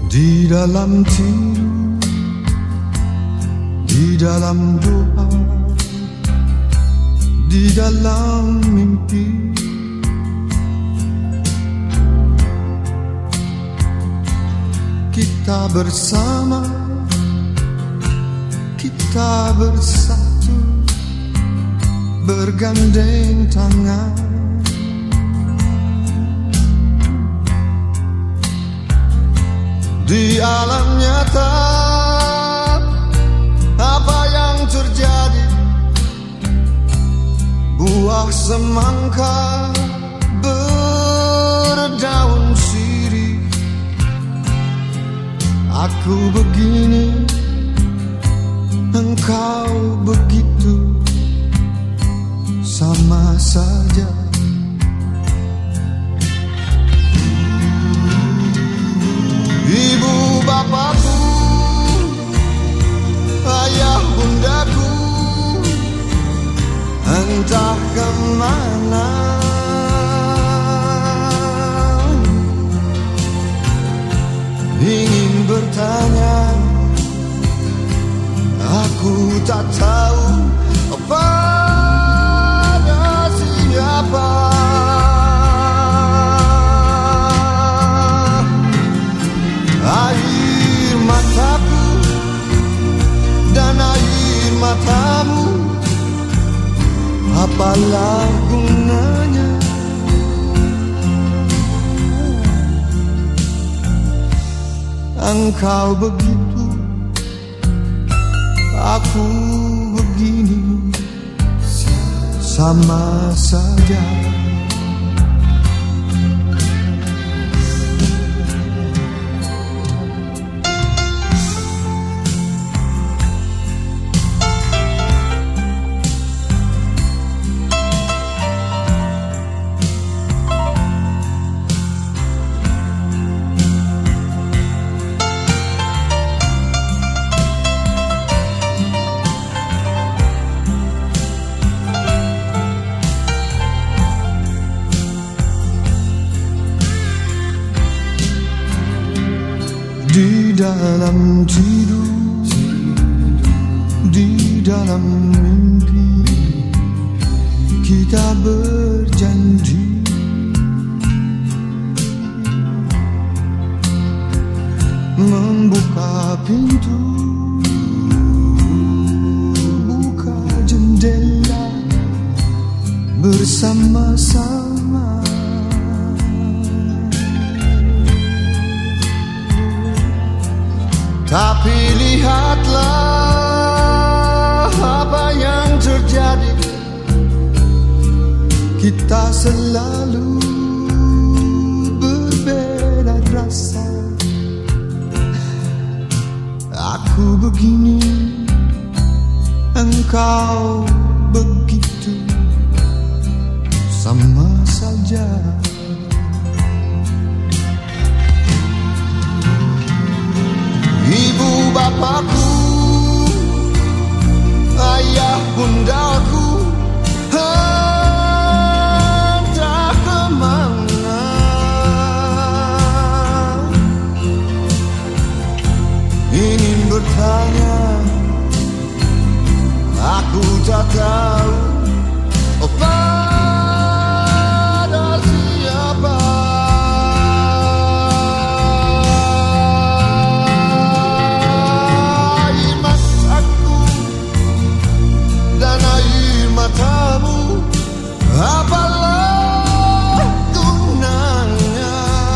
Di dalam tidur, di dalam doa, di dalam mimpi, kita bersama, kita bersatu, bergandeng tangan. Di alam nyata, apa yang terjadi? Buah semangka berdaun sirih. Aku begini, engkau begitu, sama saja. Ibu bapakku, ayah bundaku, entah kemana. Ingin bertanya, aku tak tahu pada siapa. Air mataku dan air matamu, apalah gunanya? Engkau begitu, aku begini, sama saja. Di dalam tidur, di dalam mimpi, kita berjanji membuka pintu, buka jendela bersama-sama. Tapi lihatlah apa yang terjadi. Kita selalu berbeda rasa. Aku begini, engkau begitu, sama saja. Ibu bapakku, ayah bundaku, entah kemana. Ingin bertanya, aku tak tahu pada siapa. Apalah gunanya?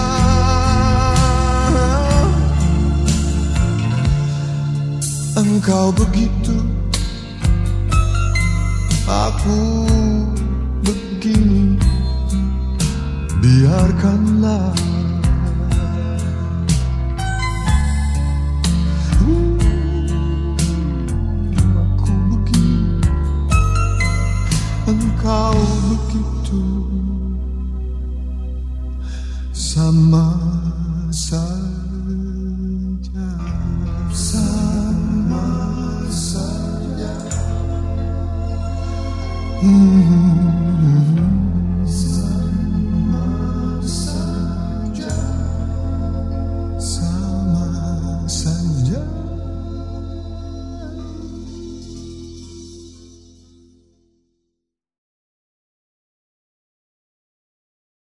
Engkau begitu, aku begini, biarkanlah. Aku begini, engkau begitu, sama saja. Sama saja.